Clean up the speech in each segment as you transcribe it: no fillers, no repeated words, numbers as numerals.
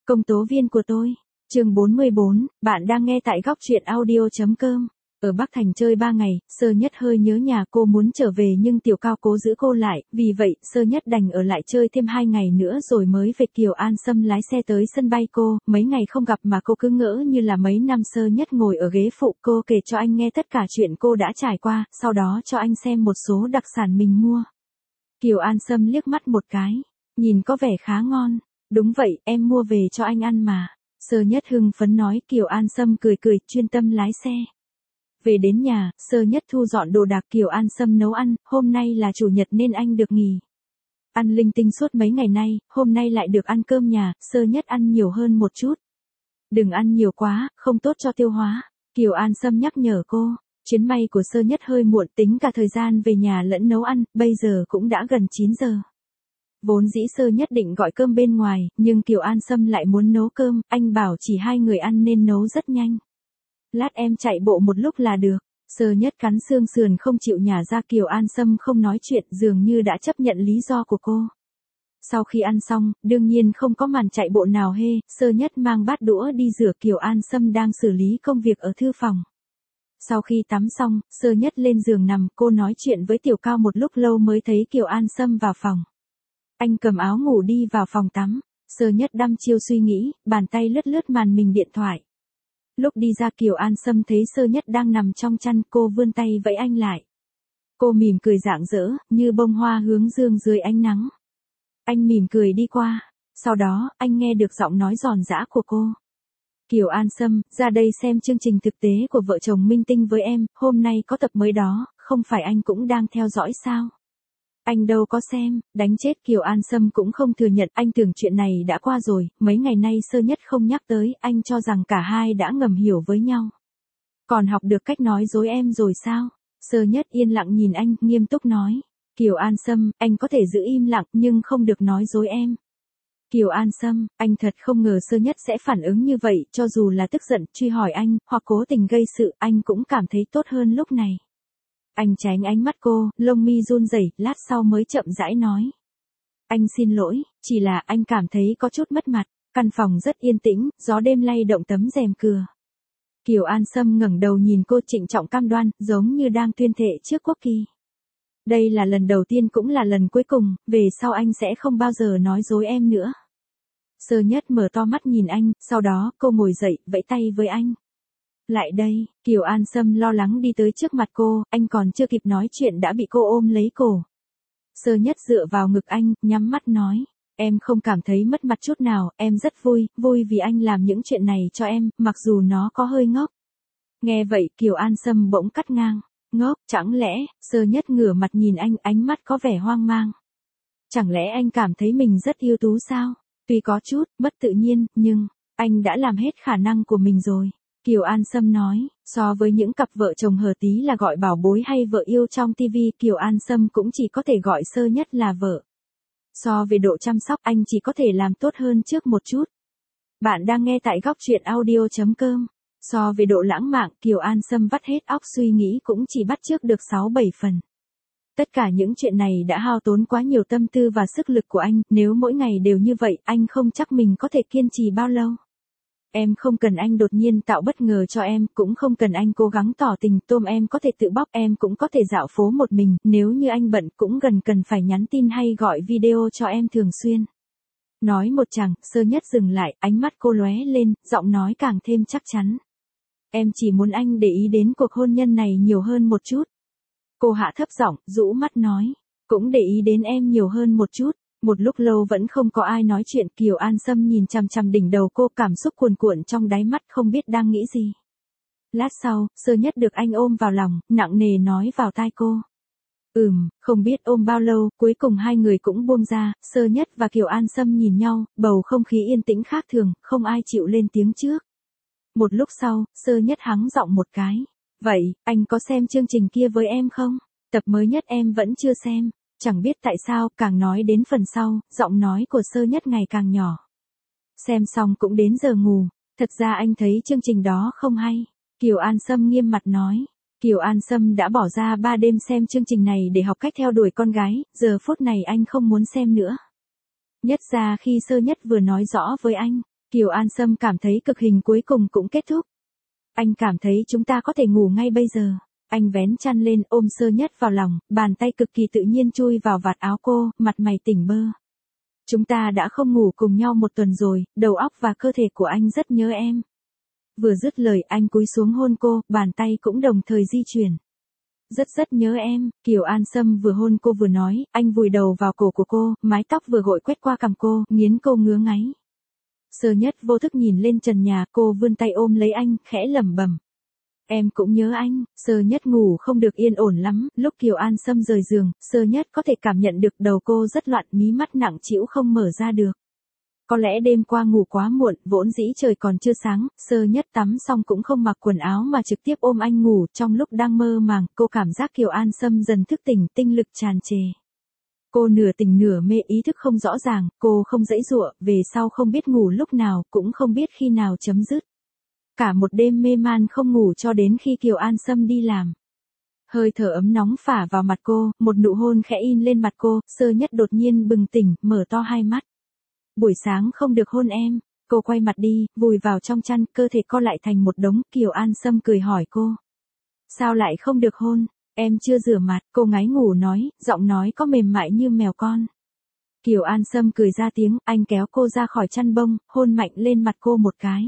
Công tố viên của tôi. Chương 44, bạn đang nghe tại góc truyện audio.com. Ở Bắc Thành chơi 3 ngày, Sơ Nhất hơi nhớ nhà, cô muốn trở về nhưng Tiểu Cao cố giữ cô lại, vì vậy Sơ Nhất đành ở lại chơi thêm 2 ngày nữa rồi mới về. Kiều An Sâm lái xe tới sân bay cô, mấy ngày không gặp mà cô cứ ngỡ như là mấy năm. Sơ Nhất ngồi ở ghế phụ, cô kể cho anh nghe tất cả chuyện cô đã trải qua, sau đó cho anh xem một số đặc sản mình mua. Kiều An Sâm liếc mắt một cái, nhìn có vẻ khá ngon. Đúng vậy, em mua về cho anh ăn mà. Sơ Nhất hưng phấn nói. Kiều An Sâm cười cười, chuyên tâm lái xe. Về đến nhà, Sơ Nhất thu dọn đồ đạc. Kiều An Sâm nấu ăn, hôm nay là chủ nhật nên anh được nghỉ. Ăn linh tinh suốt mấy ngày nay, hôm nay lại được ăn cơm nhà. Sơ Nhất ăn nhiều hơn một chút. Đừng ăn nhiều quá, không tốt cho tiêu hóa. Kiều An Sâm nhắc nhở cô. Chuyến bay của Sơ Nhất hơi muộn, tính cả thời gian về nhà lẫn nấu ăn, bây giờ cũng đã gần 9 giờ. Vốn dĩ Sơ Nhất định gọi cơm bên ngoài, nhưng Kiều An Sâm lại muốn nấu cơm, anh bảo chỉ 2 người ăn nên nấu rất nhanh. Lát em chạy bộ một lúc là được. Sơ Nhất cắn xương sườn không chịu nhả ra. Kiều An Sâm không nói chuyện, dường như đã chấp nhận lý do của cô. Sau khi ăn xong, đương nhiên không có màn chạy bộ nào hê, Sơ Nhất mang bát đũa đi rửa. Kiều An Sâm đang xử lý công việc ở thư phòng. Sau khi tắm xong, Sơ Nhất lên giường nằm, cô nói chuyện với Tiểu Cao một lúc lâu mới thấy Kiều An Sâm vào phòng. Anh cầm áo ngủ đi vào phòng tắm. Sơ Nhất đăm chiêu suy nghĩ, bàn tay lướt lướt màn hình điện thoại. Lúc đi ra Kiều An Sâm thấy Sơ Nhất đang nằm trong chăn, cô vươn tay vẫy anh lại. Cô mỉm cười rạng rỡ, như bông hoa hướng dương dưới ánh nắng. Anh mỉm cười đi qua. Sau đó, anh nghe được giọng nói giòn giã của cô. Kiều An Sâm, ra đây xem chương trình thực tế của vợ chồng Minh Tinh với em, hôm nay có tập mới đó, không phải anh cũng đang theo dõi sao? Anh đâu có xem, đánh chết. Kiều An Sâm cũng không thừa nhận, anh tưởng chuyện này đã qua rồi, mấy ngày nay Sơ Nhất không nhắc tới, anh cho rằng cả hai đã ngầm hiểu với nhau. Còn học được cách nói dối em rồi sao? Sơ Nhất yên lặng nhìn anh, nghiêm túc nói. Kiều An Sâm, anh có thể giữ im lặng, nhưng không được nói dối em. Kiều An Sâm, anh thật không ngờ Sơ Nhất sẽ phản ứng như vậy, cho dù là tức giận, truy hỏi anh, hoặc cố tình gây sự, anh cũng cảm thấy tốt hơn lúc này. Anh tránh ánh mắt cô, lông mi run rẩy, lát sau mới chậm rãi nói. Anh xin lỗi, chỉ là anh cảm thấy có chút mất mặt. Căn phòng rất yên tĩnh, gió đêm lay động tấm rèm cửa. Kiều An Sâm ngẩng đầu nhìn cô, trịnh trọng cam đoan, giống như đang tuyên thệ trước quốc kỳ. Đây là lần đầu tiên cũng là lần cuối cùng, về sau anh sẽ không bao giờ nói dối em nữa. Sơ Nhất mở to mắt nhìn anh, sau đó cô ngồi dậy, vẫy tay với anh. Lại đây. Kiều An Sâm lo lắng đi tới trước mặt cô, anh còn chưa kịp nói chuyện đã bị cô ôm lấy cổ. Sơ Nhất dựa vào ngực anh, nhắm mắt nói. Em không cảm thấy mất mặt chút nào, em rất vui, vui vì anh làm những chuyện này cho em, mặc dù nó có hơi ngốc. Nghe vậy, Kiều An Sâm bỗng cắt ngang. Ngốc, chẳng lẽ? Sơ Nhất ngửa mặt nhìn anh, ánh mắt có vẻ hoang mang. Chẳng lẽ anh cảm thấy mình rất ưu tú sao? Tuy có chút, bất tự nhiên, nhưng, anh đã làm hết khả năng của mình rồi. Kiều An Sâm nói, so với những cặp vợ chồng hờ tí là gọi bảo bối hay vợ yêu trong TV, Kiều An Sâm cũng chỉ có thể gọi Sơ Nhất là vợ. So về độ chăm sóc, anh chỉ có thể làm tốt hơn trước một chút. Bạn đang nghe tại góc truyện audio.com. So về độ lãng mạn, Kiều An Sâm vắt hết óc suy nghĩ cũng chỉ bắt chước được 6-7 phần. Tất cả những chuyện này đã hao tốn quá nhiều tâm tư và sức lực của anh, nếu mỗi ngày đều như vậy, anh không chắc mình có thể kiên trì bao lâu. Em không cần anh đột nhiên tạo bất ngờ cho em, cũng không cần anh cố gắng tỏ tình, tôm em có thể tự bóc, em cũng có thể dạo phố một mình, nếu như anh bận cũng cần phải nhắn tin hay gọi video cho em thường xuyên. Nói một chàng, Sơ Nhất dừng lại, ánh mắt cô lóe lên, giọng nói càng thêm chắc chắn. Em chỉ muốn anh để ý đến cuộc hôn nhân này nhiều hơn một chút. Cô hạ thấp giọng, rũ mắt nói, cũng để ý đến em nhiều hơn một chút. Một lúc lâu vẫn không có ai nói chuyện, Kiều An Sâm nhìn chằm chằm đỉnh đầu cô, cảm xúc cuồn cuộn trong đáy mắt, không biết đang nghĩ gì. Lát sau, Sơ Nhất được anh ôm vào lòng, nặng nề nói vào tai cô. Không biết ôm bao lâu, cuối cùng hai người cũng buông ra, Sơ Nhất và Kiều An Sâm nhìn nhau, bầu không khí yên tĩnh khác thường, không ai chịu lên tiếng trước. Một lúc sau, Sơ Nhất hắng giọng một cái. Vậy, anh có xem chương trình kia với em không? Tập mới nhất em vẫn chưa xem. Chẳng biết tại sao, càng nói đến phần sau, giọng nói của Sơ Nhất ngày càng nhỏ. Xem xong cũng đến giờ ngủ, thật ra anh thấy chương trình đó không hay. Kiều An Sâm nghiêm mặt nói. Kiều An Sâm đã bỏ ra 3 đêm xem chương trình này để học cách theo đuổi con gái, giờ phút này anh không muốn xem nữa. Nhất ra khi Sơ Nhất vừa nói rõ với anh, Kiều An Sâm cảm thấy cực hình cuối cùng cũng kết thúc. Anh cảm thấy chúng ta có thể ngủ ngay bây giờ. Anh vén chăn lên ôm Sơ Nhất vào lòng, bàn tay cực kỳ tự nhiên chui vào vạt áo cô, mặt mày tỉnh bơ. Chúng ta đã không ngủ cùng nhau một tuần rồi, đầu óc và cơ thể của anh rất nhớ em. Vừa dứt lời anh cúi xuống hôn cô, bàn tay cũng đồng thời di chuyển. Rất nhớ em, Kiều An Sâm vừa hôn cô vừa nói, anh vùi đầu vào cổ của cô, mái tóc vừa gội quét qua cằm cô, nghiến cô ngứa ngáy. Sơ Nhất vô thức nhìn lên trần nhà, cô vươn tay ôm lấy anh, khẽ lẩm bẩm. Em cũng nhớ anh. Sơ Nhất ngủ không được yên ổn lắm, lúc Kiều An Sâm rời giường, Sơ Nhất có thể cảm nhận được đầu cô rất loạn, mí mắt nặng trĩu không mở ra được. Có lẽ đêm qua ngủ quá muộn, vốn dĩ trời còn chưa sáng, Sơ Nhất tắm xong cũng không mặc quần áo mà trực tiếp ôm anh ngủ, trong lúc đang mơ màng, cô cảm giác Kiều An Sâm dần thức tỉnh, tinh lực tràn trề. Cô nửa tỉnh nửa mê, ý thức không rõ ràng, cô không giãy giụa, về sau không biết ngủ lúc nào, cũng không biết khi nào chấm dứt. Cả một đêm mê man không ngủ cho đến khi Kiều An Sâm đi làm. Hơi thở ấm nóng phả vào mặt cô, một nụ hôn khẽ in lên mặt cô, Sơ Nhất đột nhiên bừng tỉnh, mở to hai mắt. Buổi sáng không được hôn em. Cô quay mặt đi, vùi vào trong chăn, cơ thể co lại thành một đống. Kiều An Sâm cười hỏi cô. Sao lại không được hôn? Em chưa rửa mặt, cô ngáy ngủ nói, giọng nói có mềm mại như mèo con. Kiều An Sâm cười ra tiếng, anh kéo cô ra khỏi chăn bông, hôn mạnh lên mặt cô một cái.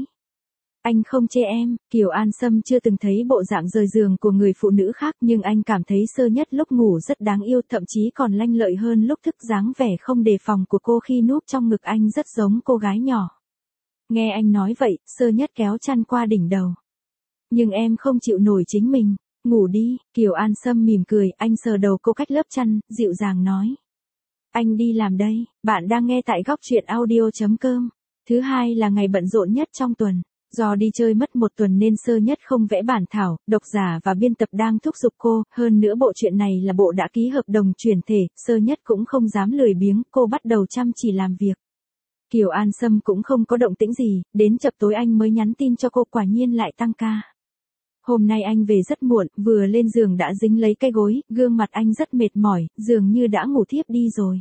Anh không chê em. Kiều An Sâm chưa từng thấy bộ dạng rời giường của người phụ nữ khác, nhưng anh cảm thấy Sơ Nhất lúc ngủ rất đáng yêu, thậm chí còn lanh lợi hơn lúc thức, dáng vẻ không đề phòng của cô khi núp trong ngực anh rất giống cô gái nhỏ. Nghe anh nói vậy, Sơ Nhất kéo chăn qua đỉnh đầu. Nhưng em không chịu nổi chính mình. Ngủ đi. Kiều An Sâm mỉm cười, anh sờ đầu cô cách lớp chăn, dịu dàng nói. Anh đi làm đây. Bạn đang nghe tại góc truyện audio.com. Thứ hai là ngày bận rộn nhất trong tuần. Do đi chơi mất một tuần nên Sơ Nhất không vẽ bản thảo, độc giả và biên tập đang thúc giục cô, hơn nữa bộ truyện này là bộ đã ký hợp đồng chuyển thể, Sơ Nhất cũng không dám lười biếng, cô bắt đầu chăm chỉ làm việc. Kiều An Sâm cũng không có động tĩnh gì, đến chập tối anh mới nhắn tin cho cô, quả nhiên lại tăng ca. Hôm nay anh về rất muộn, vừa lên giường đã dính lấy cái gối, gương mặt anh rất mệt mỏi, dường như đã ngủ thiếp đi rồi.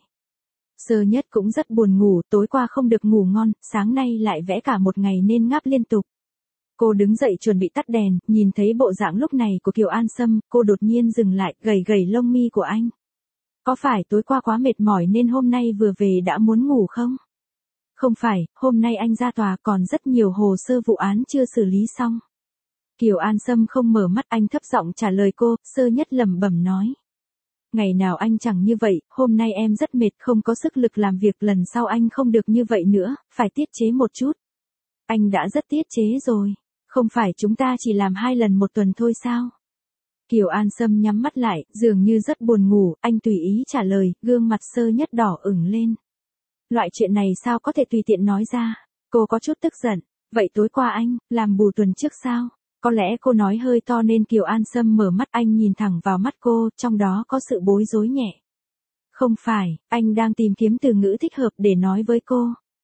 Sơ Nhất cũng rất buồn ngủ, tối qua không được ngủ ngon, sáng nay lại vẽ cả một ngày nên ngáp liên tục. Cô đứng dậy chuẩn bị tắt đèn, nhìn thấy bộ dạng lúc này của Kiều An Sâm, cô đột nhiên dừng lại, gẩy gẩy lông mi của anh. Có phải tối qua quá mệt mỏi nên hôm nay vừa về đã muốn ngủ không? Không phải, hôm nay anh ra tòa còn rất nhiều hồ sơ vụ án chưa xử lý xong. Kiều An Sâm không mở mắt, anh thấp giọng trả lời cô, Sơ Nhất lẩm bẩm nói. Ngày nào anh chẳng như vậy, hôm nay em rất mệt, không có sức lực làm việc, lần sau anh không được như vậy nữa, phải tiết chế một chút. Anh đã rất tiết chế rồi, không phải chúng ta chỉ làm 2 lần một tuần thôi sao? Kiều An Sâm nhắm mắt lại, dường như rất buồn ngủ, anh tùy ý trả lời, gương mặt Sơ Nhất đỏ ửng lên. Loại chuyện này sao có thể tùy tiện nói ra? Cô có chút tức giận, vậy tối qua anh, làm bù tuần trước sao? Có lẽ cô nói hơi to nên Kiều An Sâm mở mắt, anh nhìn thẳng vào mắt cô, trong đó có sự bối rối nhẹ. Không phải, anh đang tìm kiếm từ ngữ thích hợp để nói với cô.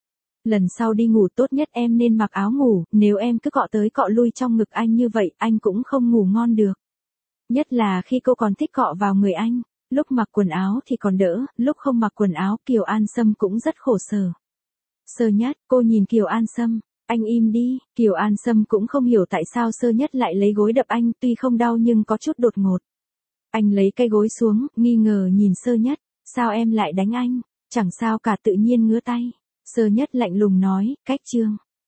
Lần sau đi ngủ tốt nhất em nên mặc áo ngủ, nếu em cứ cọ tới cọ lui trong ngực anh như vậy, anh cũng không ngủ ngon được. Nhất là khi cô còn thích cọ vào người anh, lúc mặc quần áo thì còn đỡ, lúc không mặc quần áo Kiều An Sâm cũng rất khổ sở. Sơ Nhất, cô nhìn Kiều An Sâm. Anh im đi. Kiều An Sâm cũng không hiểu tại sao Sơ Nhất lại lấy gối đập anh, tuy không đau nhưng có chút đột ngột. Anh lấy cái gối xuống, nghi ngờ nhìn Sơ Nhất, sao em lại đánh anh? Chẳng sao cả, tự nhiên ngứa tay. Sơ Nhất lạnh lùng nói, cách chương.